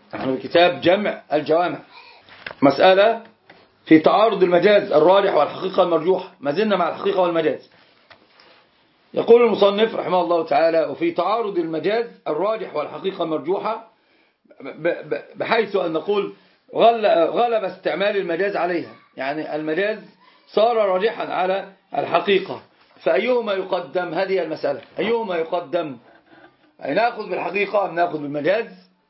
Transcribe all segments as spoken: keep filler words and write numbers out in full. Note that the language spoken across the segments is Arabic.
نحن بكتاب جمع الجوامع، مسألة في تعارض المجاز الراجح والحقيقة المرجوحة. ما زلنا مع الحقيقة والمجاز. يقول المصنف رحمه الله تعالى: وفي تعارض المجاز الراجح والحقيقة المرجوحة، بحيث أن نقول غلب استعمال المجاز عليها، يعني المجاز صار راجحا على الحقيقة، فأيهما يقدم؟ هذه المسألة، أيهما يقدم؟ أي نأخذ بالحقيقة أم نأخذ بالمجاز؟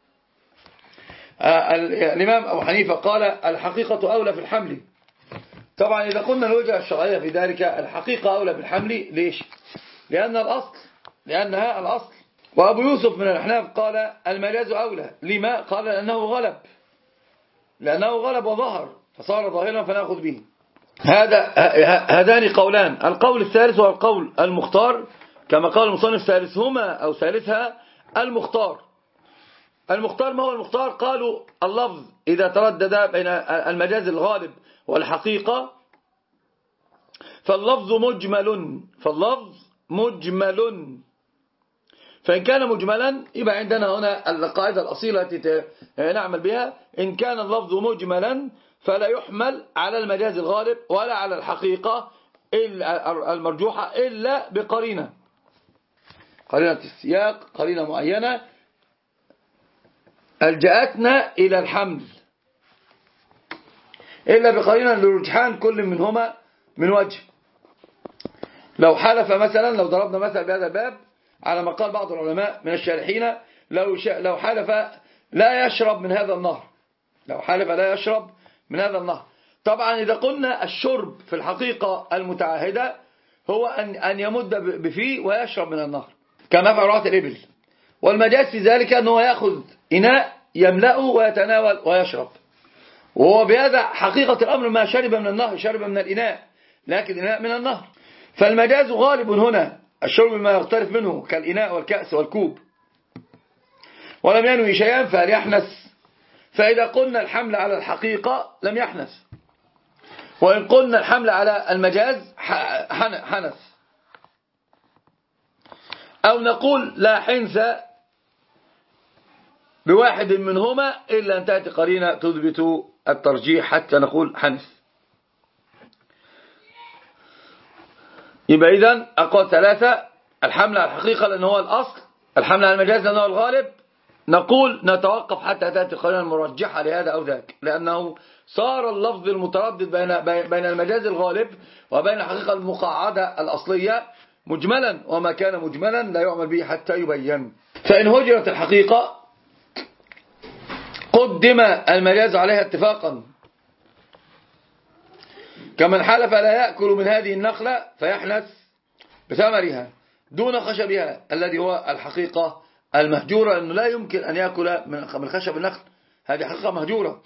الإمام أبو حنيفة قال الحقيقة أولى في الحمل. طبعا إذا قلنا الوجهة الشرعية في ذلك الحقيقة أولى بالحمل، ليش؟ لأن الأصل لأنها الأصل. وأبو يوسف من الأحناف قال المجاز أولى. لما؟ قال لأنه غلب لأنه غلب وظهر فصار ظاهرا فنأخذ به. هذا هذان قولان. القول الثالث هو القول المختار، كما قال المصنف: ثالثهما أو ثالثها المختار. المختار ما هو المختار؟ قالوا اللفظ إذا تردد بين المجاز الغالب والحقيقة فاللفظ مجمل فاللفظ مجمل فإن كان مجملا يبقى عندنا هنا القاعدة الأصيلة التي نعمل بها: إن كان اللفظ مجملا فلا يحمل على المجاز الغالب ولا على الحقيقة المرجوحة إلا بقرينة، قرينة السياق، قرينة معينة ألجأتنا إلى الحمل، إلا بقرينة لرجحان كل منهما من وجه. لو حلف مثلا، لو ضربنا مثلا بهذا الباب على ما قال بعض العلماء من الشارحين، لو لو حلف لا يشرب من هذا النهر، لو حلف لا يشرب من هذا النهر. طبعا إذا قلنا الشرب في الحقيقة المتعاهدة هو أن أن يمد بفيه ويشرب من النهر كما فعل رعاة الإبل، والمجاز في ذلك أنه يأخذ إناء يملأه ويتناول ويشرب، وهو بهذا حقيقة الأمر ما شرب من النهر، شرب من الإناء، لكن إناء من النهر. فالمجاز غالب هنا الشرب ما يختلف منه كالإناء والكأس والكوب، ولم ينوي شيئا فهل يحنث؟ فإذا قلنا الحمل على الحقيقة لم يحنث، وإن قلنا الحمل على المجاز حنث. أو نقول لا حنث بواحد منهما إلا أن تأتي قرينة تثبت الترجيح حتى نقول حنث. يبقى إذن أقوال ثلاثة: الحمل على الحقيقة لأنه هو الأصل، الحمل على المجاز لأنه هو الغالب. نقول نتوقف حتى تأتي قرينة مرجحة لهذا أو ذاك، لأنه صار اللفظ المتردد بين بين المجاز الغالب وبين الحقيقة المقعدة الأصلية مجملا، وما كان مجملا لا يعمل به حتى يبين. فإن هجرت الحقيقة قدم المجاز عليها اتفاقا، كمن حلف لا يأكل من هذه النخلة فيحنث بثمرها دون خشبها الذي هو الحقيقة المهجورة، لأنه لا يمكن أن يأكل من خشب النخل، هذه حقيقة مهجورة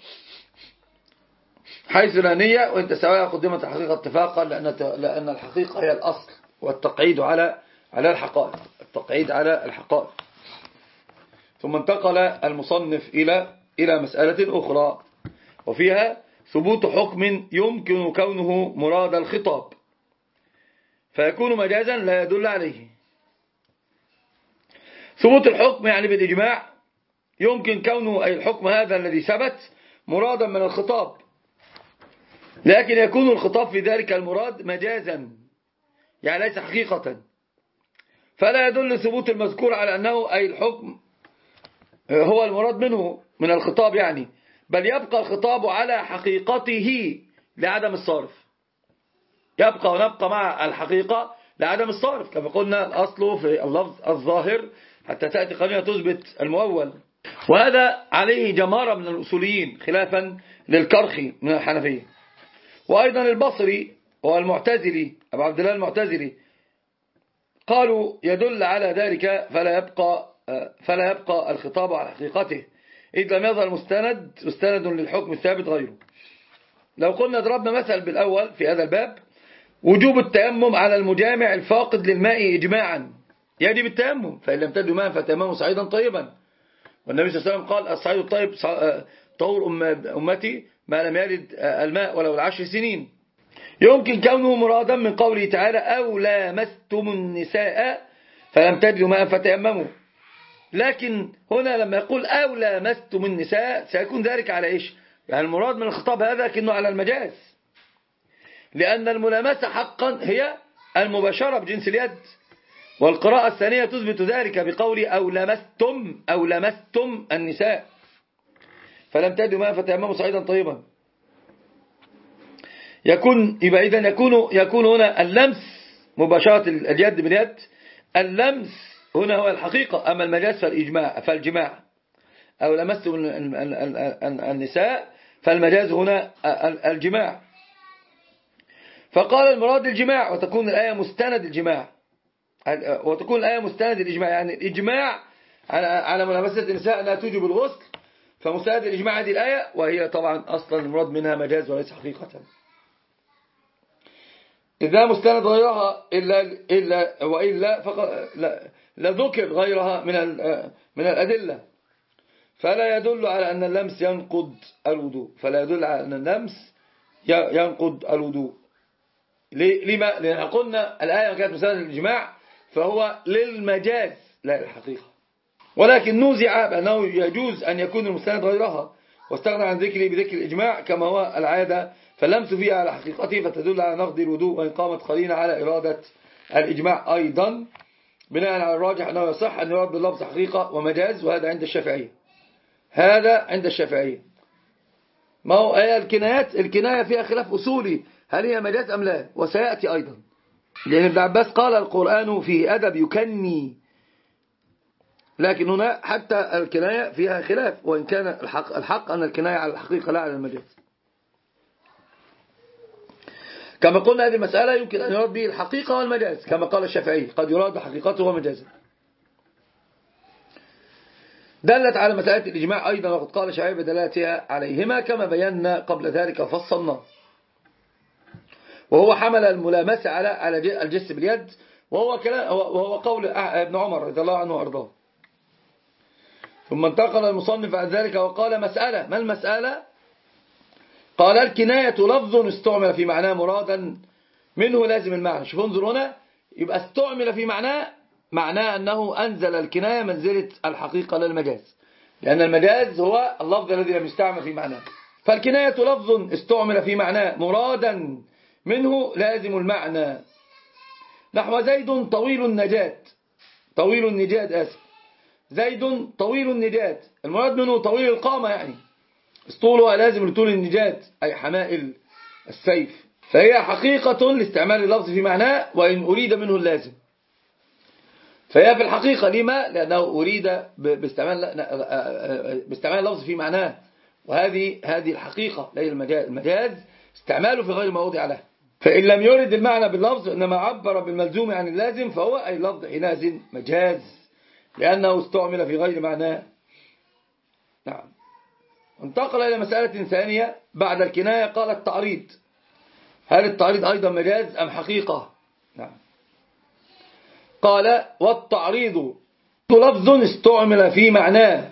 حيث لا نية وإن تساويها قدمت الحقيقة اتفاقا، لأن لأن الحقيقة هي الأصل، والتقعيد على على الحقائق، التقعيد على الحقائق. ثم انتقل المصنف إلى إلى مسألة أخرى، وفيها ثبوت حكم يمكن كونه مراد الخطاب فيكون مجازا لا يدل عليه. ثبوت الحكم يعني بالإجماع يمكن كونه أي الحكم هذا الذي ثبت مرادا من الخطاب، لكن يكون الخطاب في ذلك المراد مجازا يعني ليس حقيقة، فلا يدل ثبوت المذكور على أنه أي الحكم هو المراد منه من الخطاب يعني، بل يبقى الخطاب على حقيقته لعدم الصارف، يبقى ونبقى مع الحقيقة لعدم الصارف، كما قلنا الأصل في اللفظ الظاهر حتى تأتي قرينة تثبت المؤول. وهذا عليه جمارة من الأصوليين خلافا للكرخي من الحنفية، وأيضا البصري والمعتزلي أبو عبد الله المعتزلي قالوا يدل على ذلك فلا يبقى فلا يبقى الخطاب على حقيقته إذ لم يظهر مستند مستند للحكم الثابت غيره. لو قلنا ضربنا مثل بالأول في هذا الباب: وجوب التيمم على المجامع الفاقد للماء إجماعا، يجب التيمم، فإن لم تجدوا ماء فتيمموا صعيدا طيبا، والنبي صلى الله عليه وسلم قال الصعيد الطيب طهور أمتي ما لم يرد الماء ولو العشر سنين. يمكن كونه مرادا من قوله تعالى: أو لامستم النساء فلم تجدوا ماء فتيمموا، لكن هنا لما يقول أو لامستم النساء سيكون ذلك على إيش؟ يعني المراد من الخطاب هذا كأنه على المجاز، لأن الملامسة حقا هي المباشرة بجنس اليد. والقراءة الثانية تثبت ذلك بقول أو لمستم أو لمستم النساء فلم تجدوا ماء فتيمموا صعيدا طيبا. يكون يبقى إذن يكون يكون هنا اللمس مباشرة اليد باليد، اللمس هنا هو الحقيقة، أما المجاز فالإجماع فالجماع. أو لمستم النساء فالمجاز هنا الجماع. فقال المراد الجماع، وتكون الآية مستند الجماع، وتكون الآية مستند الإجماع، يعني الإجماع على على ملامسة النساء لا توجب الغسل، فمستند الإجماع هذه الآية، وهي طبعا أصلا المراد منها مجاز وليس حقيقة. إذا مستند غيرها إلا إلا وإلا فقط لذكر غيرها من من الأدلة، فلا يدل على أن اللمس ينقض الوضوء، فلا يدل على أن اللمس ينقض الوضوء. لما؟ لأن قلنا الآية كانت مستند الإجماع فهو للمجاز لا للحقيقة، ولكن نوزع بأنه يجوز أن يكون المستند غيرها، واستغنى عن ذكره بذكر الإجماع كما هو العادة، فاللمس فيها على حقيقته فتدل على نقض الوضوء، وإقامة قرينة على إرادة الإجماع أيضا، بناء على الراجح أنه يصح أن يراد باللفظ حقيقة ومجاز، وهذا عند الشافعية. هذا عند الشافعية. ما هو آية الكنايات، الكناية فيها خلاف أصولي، هل هي مجاز أم لا؟ وسيأتي أيضا، لأن ابن عباس قال القرآن فيه أدب يكني، لكن هنا حتى الكناية فيها خلاف، وإن كان الحق, الحق أن الكناية على الحقيقة لا على المجاز. كما قلنا هذه المسألة يمكن أن يراد به الحقيقة والمجاز، كما قال الشافعي قد يراد حقيقته ومجازه. دلت على مسألة الإجماع أيضا، وقد قال الشافعي بدلالتها عليهما كما بينا قبل ذلك وفصلنا، وهو حمل الملامسة على على الجس باليد، وهو كلام وهو قول ابن عمر رضي الله عنه وارضاه. ثم انتقل المصنف عن ذلك وقال مسألة. ما المسألة؟ قال الكناية لفظ استعمل في معناه مرادا منه لازم المعنى. شوفوا انظروا هنا، يبقى استعمل في معناه معناه أنه أنزل الكناية منزلة الحقيقة للمجاز، لأن المجاز هو اللفظ الذي لم يستعمل في معناه. فالكناية لفظ استعمل في معناه مرادا منه لازم المعنى، نحو زيد طويل النجاة، طويل النجاة آسف، زيد طويل النجاة، المراد منه طويل القامة، يعني طولها لازم لطول النجاة أي حمائل السيف، فهي حقيقة لاستعمال اللفظ في معناه وإن أريد منه اللازم، فهي في الحقيقة لما؟ لأنه أريد باستعمال باستعمال اللفظ في معناه، وهذه هذه الحقيقة لا المجاز. المجاز استعماله في غير موضع له، فإن لم يرد المعنى باللفظ إنما عبر بالملزوم عن اللازم فهو أي لفظ حينئذ مجاز، لأنه استعمل في غير معناه. نعم. انتقل إلى مسألة ثانية بعد الكناية، قال التعريض. هل التعريض أيضا مجاز أم حقيقة؟ نعم. قال والتعريض لفظ استعمل في معناه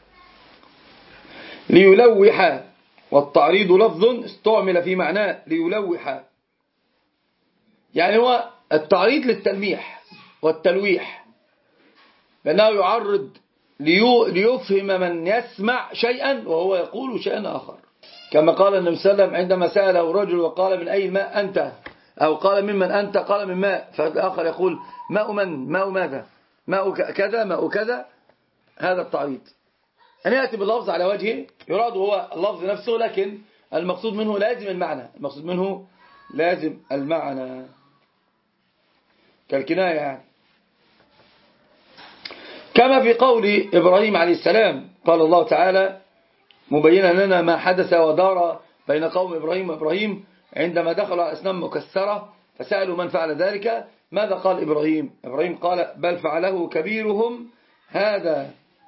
ليلوح، والتعريض لفظ استعمل في معناه ليلوح، يعني هو التعريض للتلميح والتلويح، لأنه يعرض ليفهم من يسمع شيئا وهو يقول شيئا آخر، كما قال النبي صلى الله عليه وسلم عندما سأله رجل وقال من أي الماء أنت، أو قال ممن أنت، قال من ماء، فالآخر يقول ماء من، ماء ماذا، ماء كذا ماء كذا. هذا التعريض أن يأتي باللفظ على وجهه يراد هو اللفظ نفسه، لكن المقصود منه لازم المعنى، المقصود منه لازم المعنى كالكناية يعني. كما في قول إبراهيم عليه السلام، قال الله تعالى مبينا لنا ما حدث ودار بين قوم إبراهيم وإبراهيم عندما دخلوا على أصنام مكسرة فسألوا من فعل ذلك، ماذا قال إبراهيم؟ إبراهيم قال بل فعله كبيرهم هذا،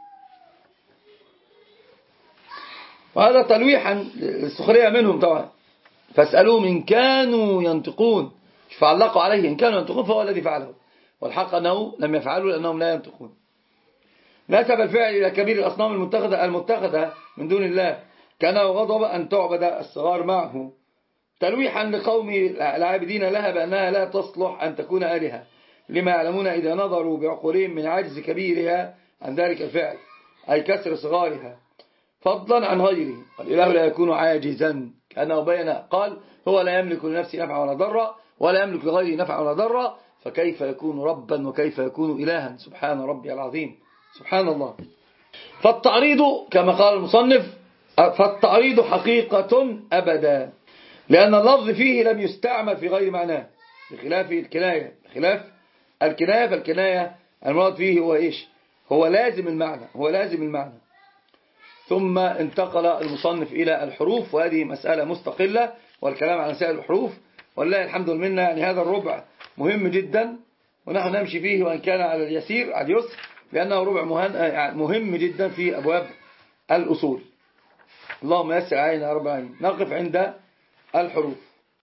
وهذا تلويحا السخرية منهم طبعا، فاسألوهم إن كانوا ينطقون، فعلقوا عليه إن كانوا ينطقون فهو الذي فعله، والحق أنه لم يفعلوا لأنهم لا ينطقون. نسب الفعل إلى كبير الأصنام المتخذة المتخذة من دون الله، كانه غضب أن تعبد الصغار معه، تلويحا لقوم العابدين لها بأنها لا تصلح أن تكون آلهة، لما يعلمون إذا نظروا بعقولهم من عجز كبيرها عن ذلك الفعل، أي كسر صغارها فضلا عن غيره. الإله لا يكون عاجزا، كأنه بين قال هو لا يملك لنفسه نفعا ولا ضرا ولا يملك لغيره نفعا ولا ضرا، فكيف يكون ربا وكيف يكون إلها؟ سبحان ربي العظيم، سبحان الله. فالتعريض كما قال المصنف، فالتعريض حقيقة أبدا، لأن اللفظ فيه لم يستعمل في غير معناه، بخلاف الكناية. بخلاف الكناية، فالكناية المراد فيه هو إيش؟ هو لازم المعنى، هو لازم المعنى. ثم انتقل المصنف إلى الحروف، وهذه مسألة مستقلة، والكلام عن سائر الحروف والله الحمد لله. يعني هذا الربع مهم جدا، ونحن نمشي فيه وإن كان على اليسير على اليسر، لأنه ربع مهم جدا في أبواب الأصول. اللهم يسر علينا يا رب العالمين. نقف عند الحروف.